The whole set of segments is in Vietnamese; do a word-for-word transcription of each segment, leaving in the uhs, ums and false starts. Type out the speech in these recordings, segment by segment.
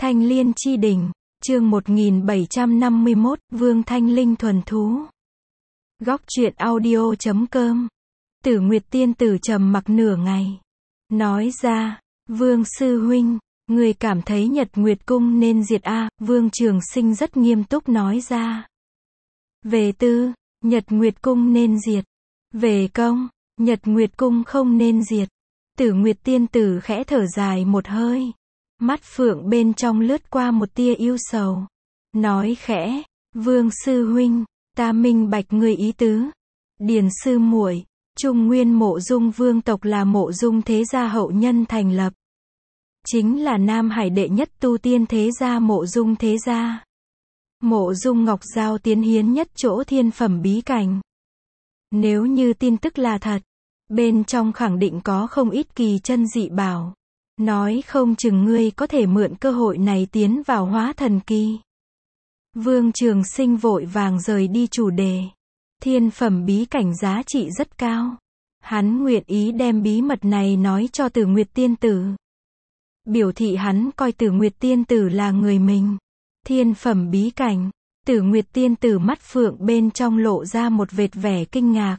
Thanh Liên chi đỉnh, chương một nghìn bảy trăm năm mươi mốt, Vương Thanh Linh thuần thú. Góc truyện audio chấm com. Tử Nguyệt tiên tử trầm mặc nửa ngày. Nói ra, Vương sư huynh, người cảm thấy Nhật Nguyệt cung nên diệt a? Vương Trường Sinh rất nghiêm túc nói ra. Về tư, Nhật Nguyệt cung nên diệt. Về công, Nhật Nguyệt cung không nên diệt. Tử Nguyệt tiên tử khẽ thở dài một hơi. Mắt phượng bên trong lướt qua một tia yêu sầu. Nói khẽ, Vương sư huynh, ta minh bạch ngươi ý tứ. Điền sư muội, Trung Nguyên Mộ Dung vương tộc là Mộ Dung thế gia hậu nhân thành lập. Chính là Nam Hải đệ nhất tu tiên thế gia Mộ Dung thế gia. Mộ Dung Ngọc Giao tiến hiến nhất chỗ thiên phẩm bí cảnh. Nếu như tin tức là thật, bên trong khẳng định có không ít kỳ chân dị bảo. Nói không chừng ngươi có thể mượn cơ hội này tiến vào hóa thần kỳ. Vương Trường Sinh vội vàng rời đi chủ đề. Thiên phẩm bí cảnh giá trị rất cao. Hắn nguyện ý đem bí mật này nói cho Tử Nguyệt tiên tử. Biểu thị hắn coi Tử Nguyệt tiên tử là người mình. Thiên phẩm bí cảnh. Tử Nguyệt tiên tử mắt phượng bên trong lộ ra một vệt vẻ kinh ngạc.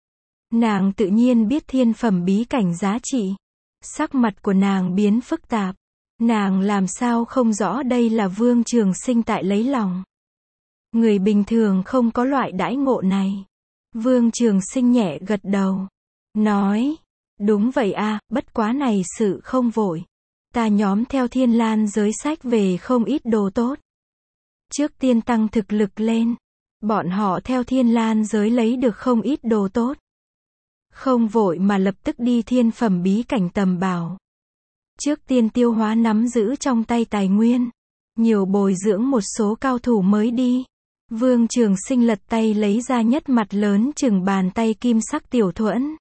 Nàng tự nhiên biết thiên phẩm bí cảnh giá trị. Sắc mặt của nàng biến phức tạp. Nàng làm sao không rõ đây là Vương Trường Sinh tại lấy lòng. Người bình thường không có loại đãi ngộ này. Vương Trường Sinh nhẹ gật đầu. Nói, đúng vậy a, bất quá này sự không vội. Ta nhóm theo Thiên Lan giới sách về không ít đồ tốt. Trước tiên tăng thực lực lên. Bọn họ theo Thiên Lan giới lấy được không ít đồ tốt. Không vội mà lập tức đi thiên phẩm bí cảnh tầm bảo. Trước tiên tiêu hóa nắm giữ trong tay tài nguyên. Nhiều bồi dưỡng một số cao thủ mới đi. Vương Trường Sinh lật tay lấy ra nhất mặt lớn chừng bàn tay kim sắc tiểu thuẫn.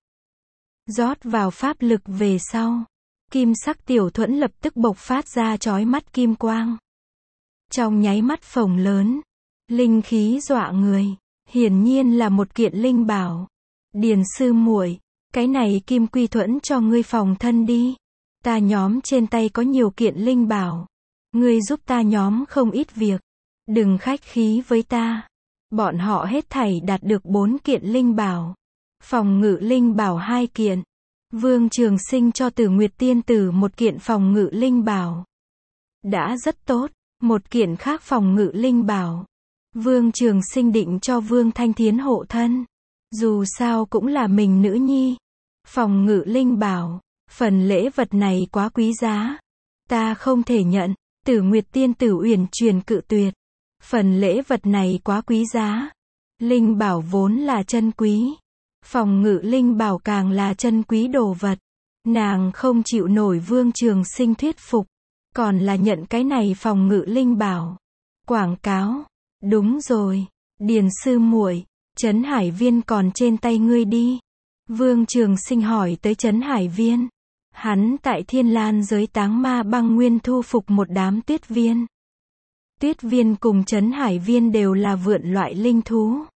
Rót vào pháp lực về sau. Kim sắc tiểu thuẫn lập tức bộc phát ra chói mắt kim quang. Trong nháy mắt phồng lớn. Linh khí dọa người. Hiển nhiên là một kiện linh bảo. Điền sư muội, cái này kim quy thuẫn cho ngươi phòng thân đi. Ta nhóm trên tay có nhiều kiện linh bảo. Ngươi giúp ta nhóm không ít việc. Đừng khách khí với ta. Bọn họ hết thảy đạt được bốn kiện linh bảo. Phòng ngự linh bảo hai kiện. Vương Trường Sinh cho Tử Nguyệt tiên tử một kiện phòng ngự linh bảo. Đã rất tốt. Một kiện khác phòng ngự linh bảo. Vương Trường Sinh định cho Vương Thanh Thiến hộ thân. Dù sao cũng là mình nữ nhi. Phòng ngự linh bảo. Phần lễ vật này quá quý giá. Ta không thể nhận. Tử Nguyệt tiên tử uyển chuyển cự tuyệt. Phần lễ vật này quá quý giá. Linh bảo vốn là chân quý. Phòng ngự linh bảo càng là chân quý đồ vật. Nàng không chịu nổi Vương Trường Sinh thuyết phục. Còn là nhận cái này phòng ngự linh bảo. Quảng cáo. Đúng rồi. Điền sư muội, Trấn Hải Viên còn trên tay ngươi đi. Vương Trường Sinh hỏi tới Trấn Hải Viên. Hắn tại Thiên Lan giới Táng Ma Băng Nguyên thu phục một đám tuyết viên. Tuyết viên cùng Trấn Hải Viên đều là vượn loại linh thú.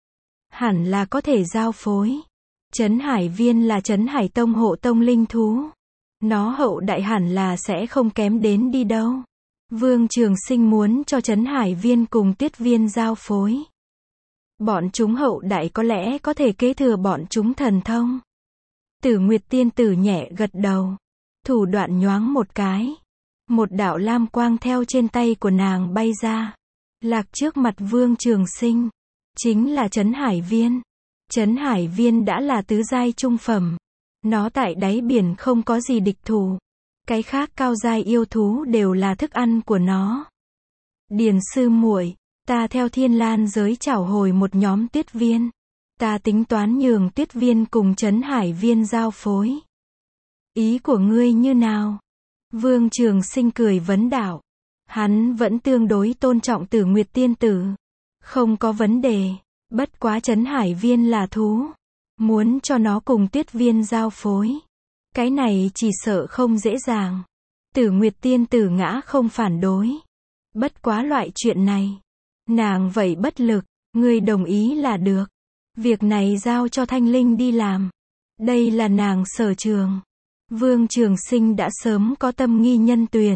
Hẳn là có thể giao phối. Trấn Hải Viên là Trấn Hải Tông hộ tông linh thú. Nó hậu đại hẳn là sẽ không kém đến đi đâu. Vương Trường Sinh muốn cho Trấn Hải Viên cùng tuyết viên giao phối. Bọn chúng hậu đại có lẽ có thể kế thừa bọn chúng thần thông. Tử Nguyệt tiên tử nhẹ gật đầu. Thủ đoạn nhoáng một cái. Một đạo lam quang theo trên tay của nàng bay ra. Lạc trước mặt Vương Trường Sinh. Chính là Trấn Hải Viên. Trấn Hải Viên đã là tứ giai trung phẩm. Nó tại đáy biển không có gì địch thủ. Cái khác cao giai yêu thú đều là thức ăn của nó. Điền sư muội, ta theo Thiên Lan giới trảo hồi một nhóm tuyết viên. Ta tính toán nhường tuyết viên cùng Trấn Hải Viên giao phối. Ý của ngươi như nào? Vương Trường Sinh cười vấn đạo. Hắn vẫn tương đối tôn trọng Tử Nguyệt tiên tử. Không có vấn đề. Bất quá Trấn Hải Viên là thú. Muốn cho nó cùng tuyết viên giao phối. Cái này chỉ sợ không dễ dàng. Tử Nguyệt tiên tử ngã không phản đối. Bất quá loại chuyện này. Nàng vậy bất lực. Ngươi đồng ý là được. Việc này giao cho Thanh Linh đi làm. Đây là nàng sở trường. Vương Trường Sinh đã sớm có tâm nghi nhân tuyển.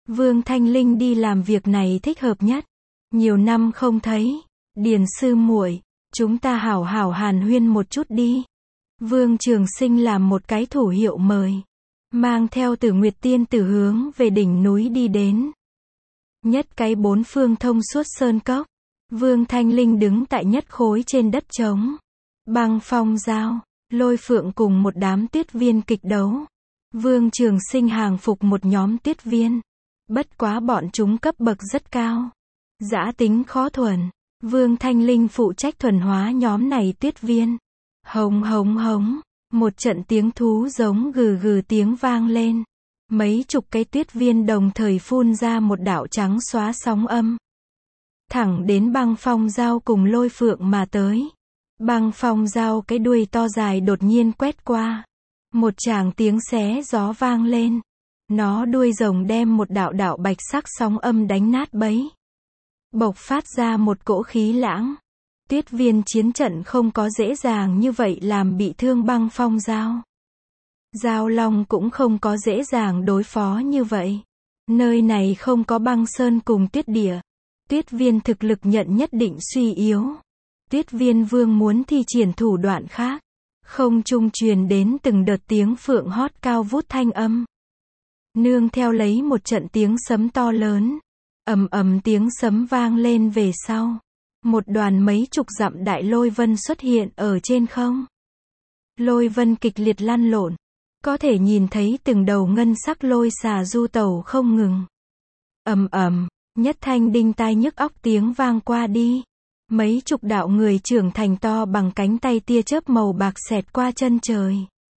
Vương Thanh Linh đi làm việc này thích hợp nhất. Nhiều năm không thấy. Điền sư muội, chúng ta hảo hảo hàn huyên một chút đi. Vương Trường Sinh làm một cái thủ hiệu mời. Mang theo Tử Nguyệt Tiên Tử hướng về đỉnh núi đi đến. Nhất cái bốn phương thông suốt sơn cốc. Vương Thanh Linh đứng tại nhất khối trên đất trống. Băng Phong Giao, Lôi Phượng cùng một đám tuyết viên kịch đấu. Vương Trường Sinh hàng phục một nhóm tuyết viên. Bất quá bọn chúng cấp bậc rất cao. Dã tính khó thuần. Vương Thanh Linh phụ trách thuần hóa nhóm này tuyết viên. Hống hống hống, một trận tiếng thú giống gừ gừ tiếng vang lên. Mấy chục cái tuyết viên đồng thời phun ra một đạo trắng xóa sóng âm. Thẳng đến Băng Phong Giao cùng Lôi Phượng mà tới. Băng Phong Giao cái đuôi to dài đột nhiên quét qua. Một tràng tiếng xé gió vang lên. Nó đuôi rồng đem một đạo đạo bạch sắc sóng âm đánh nát bấy. Bộc phát ra một cỗ khí lãng. Tuyết viên chiến trận không có dễ dàng như vậy làm bị thương Băng Phong Giao. Giao Long cũng không có dễ dàng đối phó như vậy. Nơi này không có băng sơn cùng tuyết địa. Tuyết viên thực lực nhận nhất định suy yếu. Tuyết viên vương muốn thi triển thủ đoạn khác. Không trung truyền đến từng đợt tiếng phượng hót cao vút thanh âm. Nương theo lấy một trận tiếng sấm to lớn. Ầm ầm tiếng sấm vang lên về sau. Một đoàn mấy chục dặm đại lôi vân xuất hiện ở trên không. Lôi vân kịch liệt lăn lộn. Có thể nhìn thấy từng đầu ngân sắc lôi xà du tẩu không ngừng. Ầm ầm, nhất thanh đinh tai nhức óc tiếng vang qua đi. Mấy chục đạo người trưởng thành to bằng cánh tay tia chớp màu bạc xẹt qua chân trời.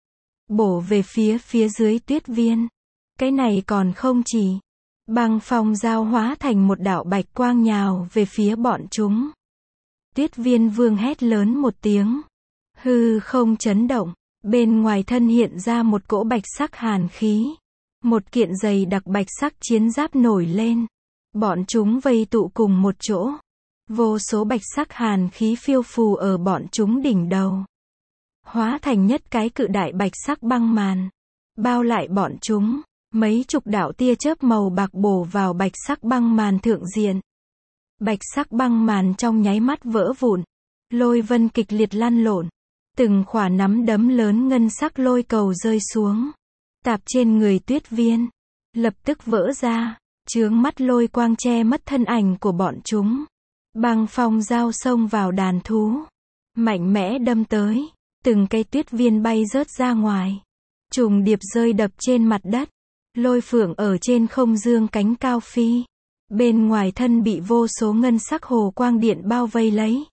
Bổ về phía phía dưới tuyết viên. Cái này còn không chỉ. Băng Phong Giao hóa thành một đạo bạch quang nhào về phía bọn chúng. Tuyết viên vương hét lớn một tiếng. Hư không chấn động. Bên ngoài thân hiện ra một cỗ bạch sắc hàn khí. Một kiện dày đặc bạch sắc chiến giáp nổi lên. Bọn chúng vây tụ cùng một chỗ. Vô số bạch sắc hàn khí phiêu phù ở bọn chúng đỉnh đầu. Hóa thành nhất cái cự đại bạch sắc băng màn. Bao lại bọn chúng. Mấy chục đạo tia chớp màu bạc bổ vào bạch sắc băng màn thượng diện. Bạch sắc băng màn trong nháy mắt vỡ vụn. Lôi vân kịch liệt lăn lộn. Từng khỏa nắm đấm lớn ngân sắc lôi cầu rơi xuống. Tạp trên người tuyết viên. Lập tức vỡ ra. Chướng mắt lôi quang che mất thân ảnh của bọn chúng. Băng Phong Giao xông vào đàn thú. Mạnh mẽ đâm tới. Từng cây tuyết viên bay rớt ra ngoài. Trùng điệp rơi đập trên mặt đất. Lôi Phượng ở trên không dương cánh cao phi. Bên ngoài thân bị vô số ngân sắc hồ quang điện bao vây lấy.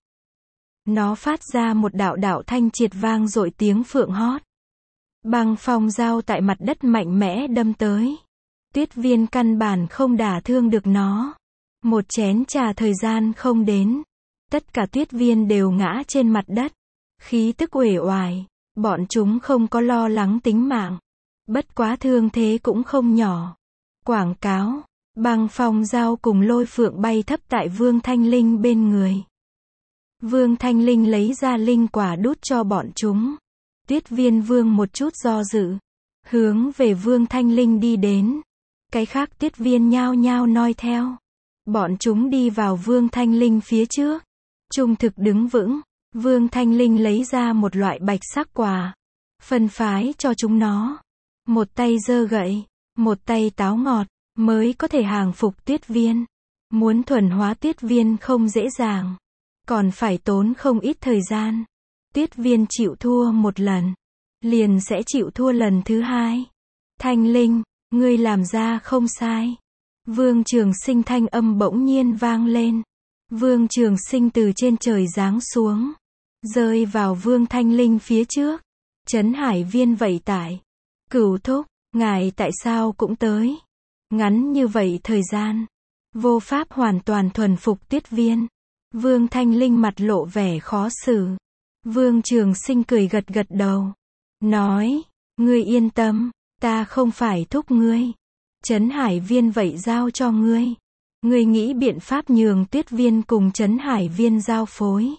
Nó phát ra một đạo đạo thanh triệt vang dội tiếng phượng hót. Băng Phong Giao tại mặt đất mạnh mẽ đâm tới. Tuyết viên căn bản không đả thương được nó. Một chén trà thời gian không đến. Tất cả tuyết viên đều ngã trên mặt đất. Khí tức uể oải. Bọn chúng không có lo lắng tính mạng. Bất quá thương thế cũng không nhỏ. Quảng cáo. Băng Phong Giao cùng Lôi Phượng bay thấp tại Vương Thanh Linh bên người. Vương Thanh Linh lấy ra linh quả đút cho bọn chúng. Tuyết viên vương một chút do dự. Hướng về Vương Thanh Linh đi đến. Cái khác tuyết viên nhao nhao noi theo. Bọn chúng đi vào Vương Thanh Linh phía trước. Trung thực đứng vững. Vương Thanh Linh lấy ra một loại bạch sắc quả. Phân phái cho chúng nó. Một tay giơ gậy. Một tay táo ngọt. Mới có thể hàng phục tuyết viên. Muốn thuần hóa tuyết viên không dễ dàng. Còn phải tốn không ít thời gian. Tuyết viên chịu thua một lần. Liền sẽ chịu thua lần thứ hai. Thanh Linh, ngươi làm ra không sai. Vương Trường Sinh thanh âm bỗng nhiên vang lên. Vương Trường Sinh từ trên trời giáng xuống. Rơi vào Vương Thanh Linh phía trước. Trấn Hải Viên vẫy tải. Cửu thúc, ngài tại sao cũng tới. Ngắn như vậy thời gian. Vô pháp hoàn toàn thuần phục tuyết viên. Vương Thanh Linh mặt lộ vẻ khó xử. Vương Trường Sinh cười gật gật đầu. Nói, ngươi yên tâm, ta không phải thúc ngươi. Trấn Hải Viên vậy giao cho ngươi. Ngươi nghĩ biện pháp nhường tuyết viên cùng Trấn Hải Viên giao phối.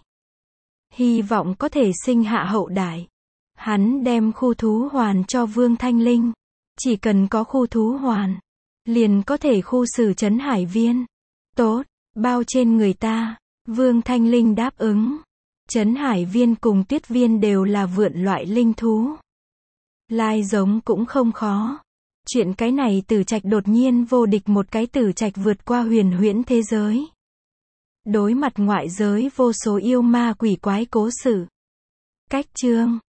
Hy vọng có thể sinh hạ hậu đại. Hắn đem khu thú hoàn cho Vương Thanh Linh. Chỉ cần có khu thú hoàn, liền có thể khu xử trấn hải viên. Tốt, bao trên người ta. Vương Thanh Linh đáp ứng. Trấn hải viên cùng tuyết viên đều là vượn loại linh thú. Lai giống cũng không khó. Chuyện cái này tử trạch đột nhiên vô địch một cái tử trạch vượt qua huyền huyễn thế giới. Đối mặt ngoại giới vô số yêu ma quỷ quái cố sự. Cách chương